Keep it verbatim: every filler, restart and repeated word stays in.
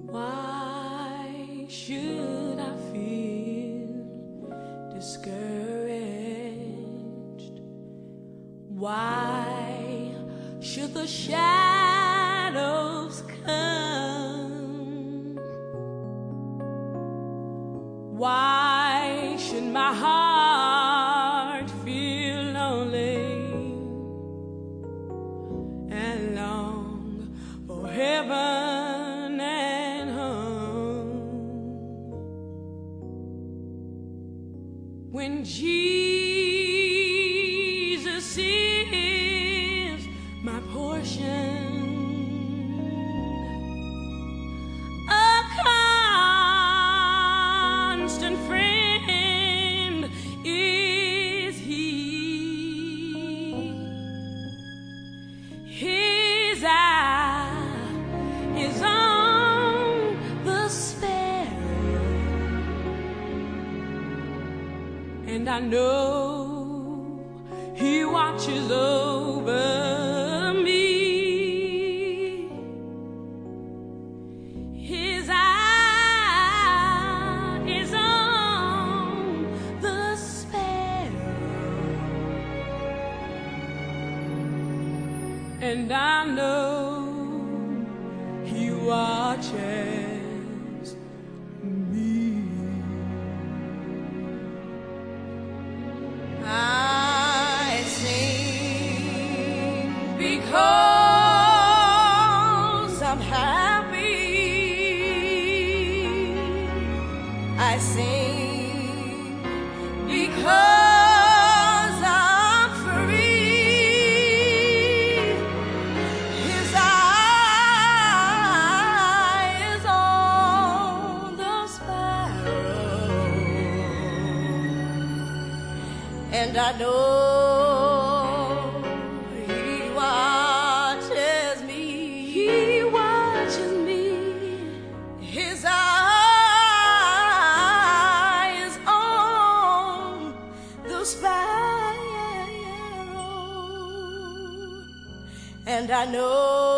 Why should I feel discouraged? Why should the shadows come? Why should my heart feel lonely and long for heaven and home? When Jesus is my portion, a constant friend is He. His eye is on the sparrow, and I know He watches over me. His eye is on the sparrow, and I know He watches me. I sing because I'm happy. I sing because I'm free. His eye is on the sparrow, and I know He watches me. He watches me. His eye is on the sparrow, and I know